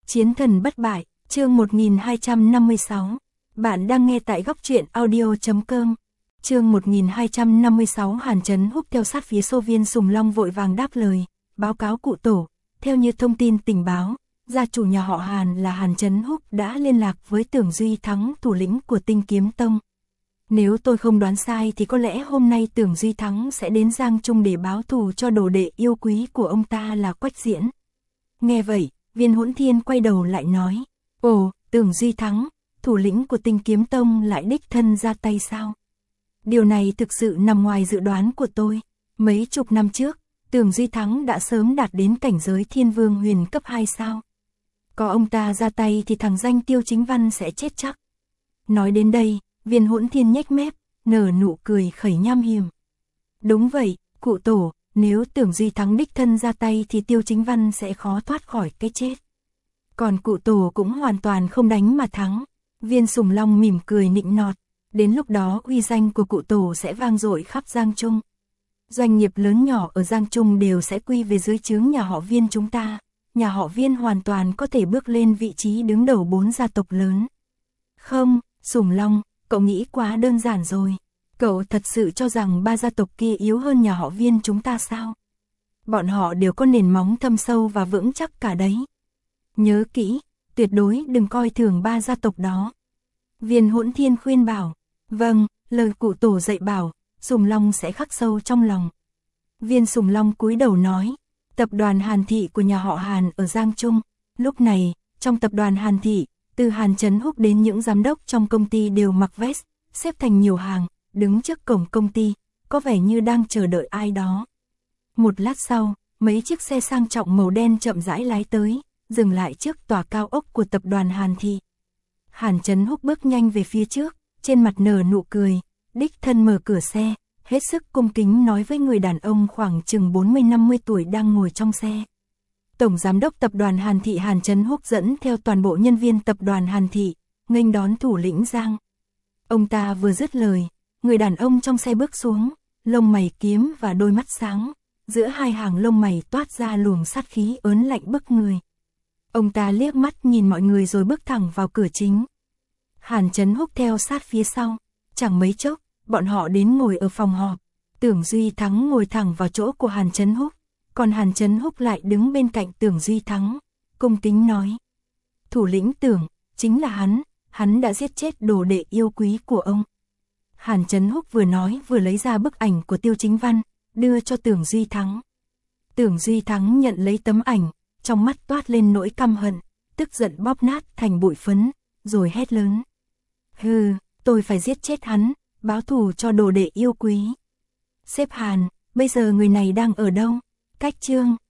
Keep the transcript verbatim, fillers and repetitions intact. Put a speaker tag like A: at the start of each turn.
A: Chiến thần bất bại, chương một nghìn hai trăm năm mươi sáu. Bạn đang nghe tại góc truyện audio chấm com. Chương một nghìn hai trăm năm mươi sáu. Hàn Chấn Húc theo sát phía Xô Viên Sùng Long vội vàng đáp lời, báo cáo cụ tổ, theo như thông tin tình báo, gia chủ nhà họ Hàn là Hàn Chấn Húc đã liên lạc với Tưởng Duy Thắng, thủ lĩnh của Tinh Kiếm Tông. Nếu tôi không đoán sai thì có lẽ hôm nay Tưởng Duy Thắng sẽ đến Giang Trung để báo thù cho đồ đệ yêu quý của ông ta là Quách Diễn. Nghe vậy, Viên Hỗn Thiên quay đầu lại nói, ồ, Tưởng Duy Thắng, thủ lĩnh của Tinh Kiếm Tông lại đích thân ra tay sao? Điều này thực sự nằm ngoài dự đoán của tôi. Mấy chục năm trước, Tưởng Duy Thắng đã sớm đạt đến cảnh giới Thiên Vương Huyền cấp hai sao. Có ông ta ra tay thì thằng danh Tiêu Chính Văn sẽ chết chắc. Nói đến đây, Viên Hỗn Thiên nhếch mép, nở nụ cười khẩy nham hiểm. Đúng vậy, cụ tổ, nếu Tưởng Duy Thắng đích thân ra tay thì Tiêu Chính Văn sẽ khó thoát khỏi cái chết. Còn cụ tổ cũng hoàn toàn không đánh mà thắng. Viên Sùng Long mỉm cười nịnh nọt. Đến lúc đó uy danh của cụ tổ sẽ vang dội khắp Giang Trung. Doanh nghiệp lớn nhỏ ở Giang Trung đều sẽ quy về dưới trướng nhà họ Viên chúng ta. Nhà họ Viên hoàn toàn có thể bước lên vị trí đứng đầu bốn gia tộc lớn. Không, Sùng Long, cậu nghĩ quá đơn giản rồi. Cậu thật sự cho rằng ba gia tộc kia yếu hơn nhà họ Viên chúng ta sao? Bọn họ đều có nền móng thâm sâu và vững chắc cả đấy. Nhớ kỹ, tuyệt đối đừng coi thường ba gia tộc đó. Viên Hỗn Thiên khuyên bảo. Vâng, lời cụ tổ dạy bảo, Sùng Long sẽ khắc sâu trong lòng. Viên Sùng Long cúi đầu nói, tập đoàn Hàn Thị của nhà họ Hàn ở Giang Trung. Lúc này, trong tập đoàn Hàn Thị, từ Hàn Chấn Húc đến những giám đốc trong công ty đều mặc vest, xếp thành nhiều hàng, đứng trước cổng công ty, có vẻ như đang chờ đợi ai đó. Một lát sau, mấy chiếc xe sang trọng màu đen chậm rãi lái tới, dừng lại trước tòa cao ốc của tập đoàn Hàn Thị. Hàn Chấn Húc bước nhanh về phía trước, trên mặt nở nụ cười, đích thân mở cửa xe, hết sức cung kính nói với người đàn ông khoảng chừng bốn mươi năm mươi tuổi đang ngồi trong xe. Tổng giám đốc tập đoàn Hàn Thị Hàn Chấn Húc dẫn theo toàn bộ nhân viên tập đoàn Hàn Thị, nghênh đón thủ lĩnh Giang. Ông ta vừa dứt lời, người đàn ông trong xe bước xuống, lông mày kiếm và đôi mắt sáng, giữa hai hàng lông mày toát ra luồng sát khí ớn lạnh bức người. Ông ta liếc mắt nhìn mọi người rồi bước thẳng vào cửa chính. Hàn Chấn Húc theo sát phía sau, chẳng mấy chốc, bọn họ đến ngồi ở phòng họp. Tưởng Duy Thắng ngồi thẳng vào chỗ của Hàn Chấn Húc, còn Hàn Chấn Húc lại đứng bên cạnh Tưởng Duy Thắng, cung kính nói. Thủ lĩnh Tưởng, chính là hắn, hắn đã giết chết đồ đệ yêu quý của ông. Hàn Chấn Húc vừa nói vừa lấy ra bức ảnh của Tiêu Chính Văn, đưa cho Tưởng Duy Thắng. Tưởng Duy Thắng nhận lấy tấm ảnh, trong mắt toát lên nỗi căm hận, tức giận bóp nát thành bụi phấn, rồi hét lớn. Hừ, tôi phải giết chết hắn, báo thù cho đồ đệ yêu quý. Sếp Hàn, bây giờ người này đang ở đâu? Cách Trương,